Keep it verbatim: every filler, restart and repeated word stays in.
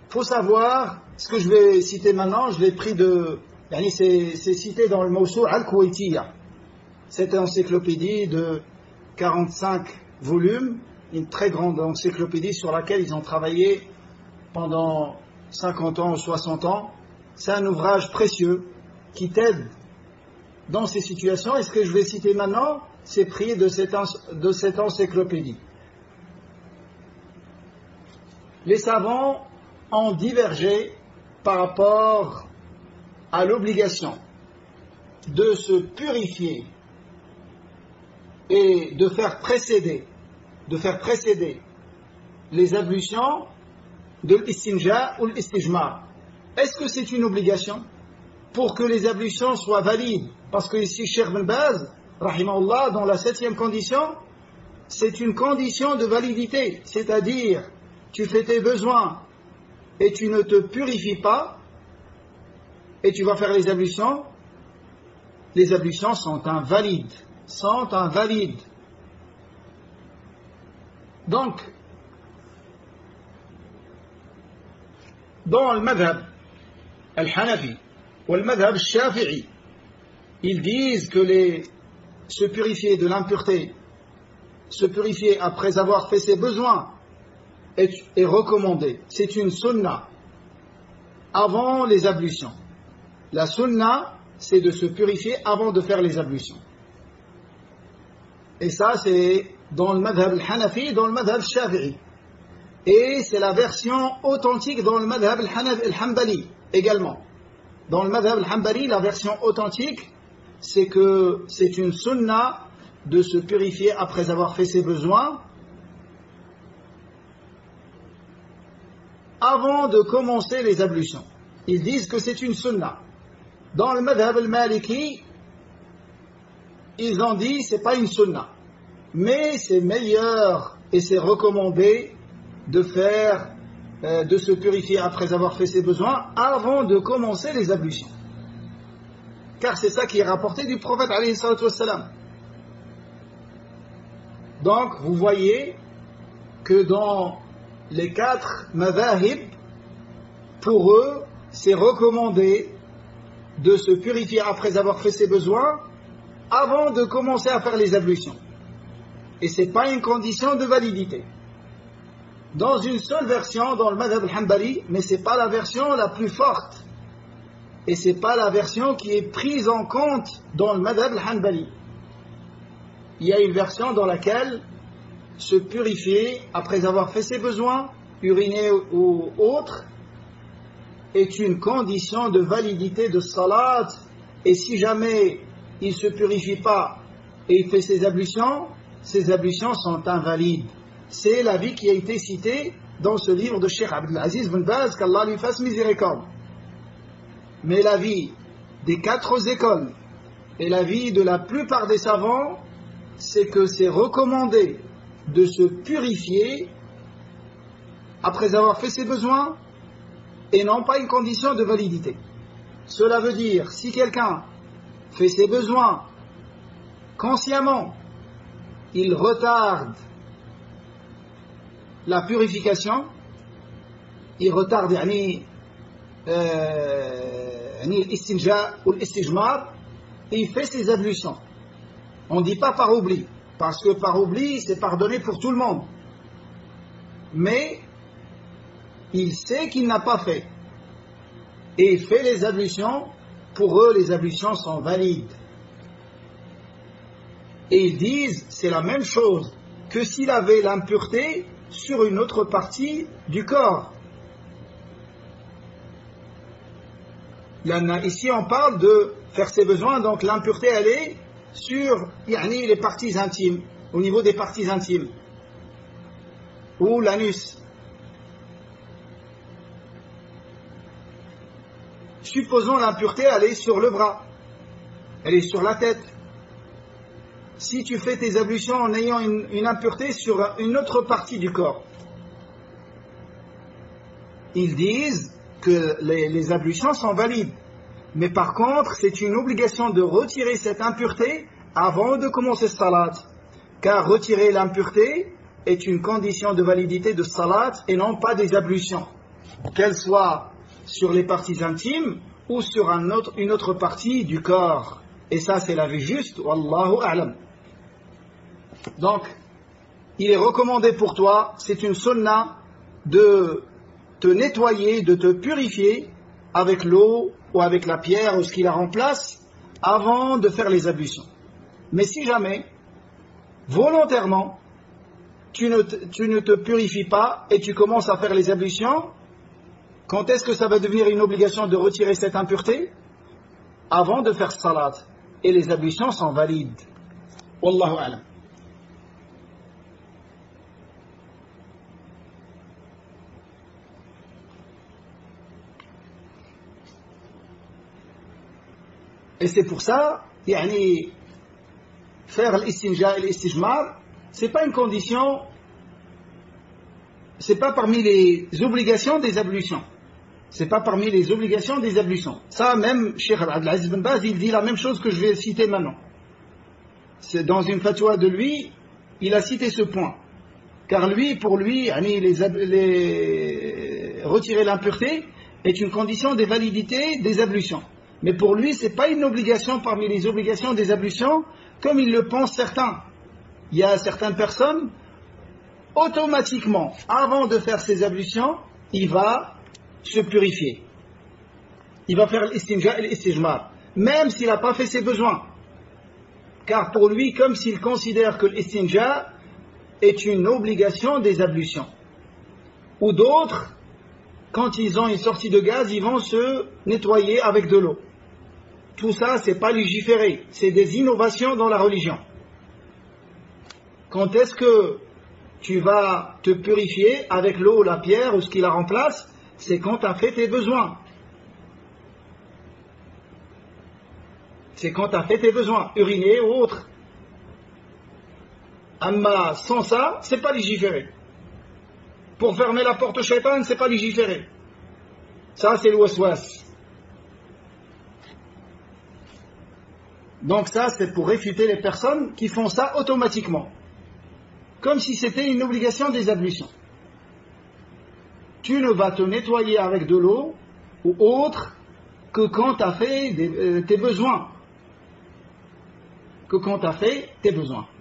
Il faut savoir, ce que je vais citer maintenant, je l'ai pris de... C'est cité dans le Mawsou' al-Kuwaitiyya. Cette encyclopédie de quarante-cinq volumes, une très grande encyclopédie sur laquelle ils ont travaillé pendant cinquante ans ou soixante ans. C'est un ouvrage précieux qui t'aide dans ces situations. Et ce que je vais citer maintenant, c'est pris de cette, de cette encyclopédie. Les savants ont divergé par rapport à l'obligation de se purifier et de faire précéder, de faire précéder les ablutions de l'istinja ou l'istijmar. Est-ce que c'est une obligation pour que les ablutions soient valides? Parce que ici, Cheikh Ben Baz, rahimahullah, dans la septième condition, c'est une condition de validité, c'est-à-dire tu fais tes besoins et tu ne te purifies pas et tu vas faire les ablutions, les ablutions sont invalides, sont invalides. Donc, dans le madhab al-Hanafi ou le madhab al-Shafi'i, ils disent que les, se purifier de l'impureté, se purifier après avoir fait ses besoins est, est recommandé. C'est une sunna avant les ablutions. La sunna, c'est de se purifier avant de faire les ablutions. Et ça, c'est dans le madhab al-Hanafi et dans le madhab al-Shafi'i. Et c'est la version authentique dans le madhab al-Hanbali également. Dans le madhab al-Hanbali, la version authentique, c'est que c'est une sunna de se purifier après avoir fait ses besoins avant de commencer les ablutions. Ils disent que c'est une sunna. Dans le madhab al-Maliki, ils ont dit c'est pas une sunna, mais c'est meilleur et c'est recommandé de faire, euh, de se purifier après avoir fait ses besoins avant de commencer les ablutions. Car c'est ça qui est rapporté du prophète alayhi salatu wassalam. Donc vous voyez que dans les quatre madhahib, pour eux, c'est recommandé de se purifier après avoir fait ses besoins avant de commencer à faire les ablutions. Et ce n'est pas une condition de validité. Dans une seule version, dans le madhab al-Hanbali, mais ce n'est pas la version la plus forte. Et ce n'est pas la version qui est prise en compte dans le madhab al-Hanbali. Il y a une version dans laquelle se purifier après avoir fait ses besoins, uriner ou autre, est une condition de validité de salat. Et si jamais il ne se purifie pas et il fait ses ablutions, ses ablutions sont invalides. C'est l'avis qui a été cité dans ce livre de Cheikh Abdelaziz Ben Baz, qu'Allah lui fasse miséricorde. Mais l'avis des quatre écoles et l'avis de la plupart des savants, c'est que c'est recommandé de se purifier après avoir fait ses besoins et non pas une condition de validité. Cela veut dire, si quelqu'un fait ses besoins consciemment, il retarde la purification, il retarde yani, euh, l'istinja ou l'istijmar, et il fait ses ablutions. On ne dit pas par oubli, parce que par oubli, c'est pardonné pour tout le monde. Mais il sait qu'il n'a pas fait. Et il fait les ablutions. Pour eux, les ablutions sont valides. Et ils disent, c'est la même chose que s'il avait l'impureté sur une autre partie du corps. Là, ici, on parle de faire ses besoins, donc l'impureté, elle est sur yani, les parties intimes, au niveau des parties intimes, ou l'anus. Supposons l'impureté, elle est sur le bras, elle est sur la tête. Si tu fais tes ablutions en ayant une, une impureté sur une autre partie du corps, ils disent que les, les ablutions sont valides. Mais par contre, c'est une obligation de retirer cette impureté avant de commencer salat. Car retirer l'impureté est une condition de validité de salat et non pas des ablutions. qu'elle soit sur les parties intimes ou sur un autre, une autre partie du corps. Et ça, c'est la vie juste. Wallahu a'lam. Donc, il est recommandé pour toi, c'est une sunna, de te nettoyer, de te purifier avec l'eau ou avec la pierre ou ce qui la remplace avant de faire les ablutions. Mais si jamais, volontairement, tu ne, te, tu ne te purifies pas et tu commences à faire les ablutions, quand est-ce que ça va devenir une obligation de retirer cette impureté? Avant de faire salat. Et les ablutions sont valides. Wallahu a'lam. Et c'est pour ça, yani, faire l'istinja et l'istijmar, c'est pas une condition, c'est pas parmi les obligations des ablutions. C'est pas parmi les obligations des ablutions. Ça, même Cheikh Abdelaziz Ben Baz, il dit la même chose que je vais citer maintenant. C'est dans une fatwa de lui, il a cité ce point. Car lui, pour lui, yani, les, les, retirer l'impureté est une condition de validité des ablutions. Mais pour lui, ce n'est pas une obligation parmi les obligations des ablutions, comme ils le pensent certains. Il y a certaines personnes, automatiquement, avant de faire ses ablutions, il va se purifier. Il va faire l'istinja et l'istijmar, même s'il n'a pas fait ses besoins. Car pour lui, comme s'il considère que l'istinja est une obligation des ablutions. Ou d'autres, quand ils ont une sortie de gaz, ils vont se nettoyer avec de l'eau. Tout ça, c'est pas légiféré, c'est des innovations dans la religion. Quand est-ce que tu vas te purifier avec l'eau ou la pierre ou ce qui la remplace? C'est quand tu as fait tes besoins. C'est quand tu as fait tes besoins, uriner ou autre. Amma, sans ça, c'est pas légiféré. Pour fermer la porte au shaitan, c'est pas légiféré. Ça, c'est le waswas. Donc ça, c'est pour réfuter les personnes qui font ça automatiquement. Comme si c'était une obligation des ablutions. Tu ne vas te nettoyer avec de l'eau ou autre que quand tu as fait des, euh, tes besoins. Que quand tu as fait tes besoins.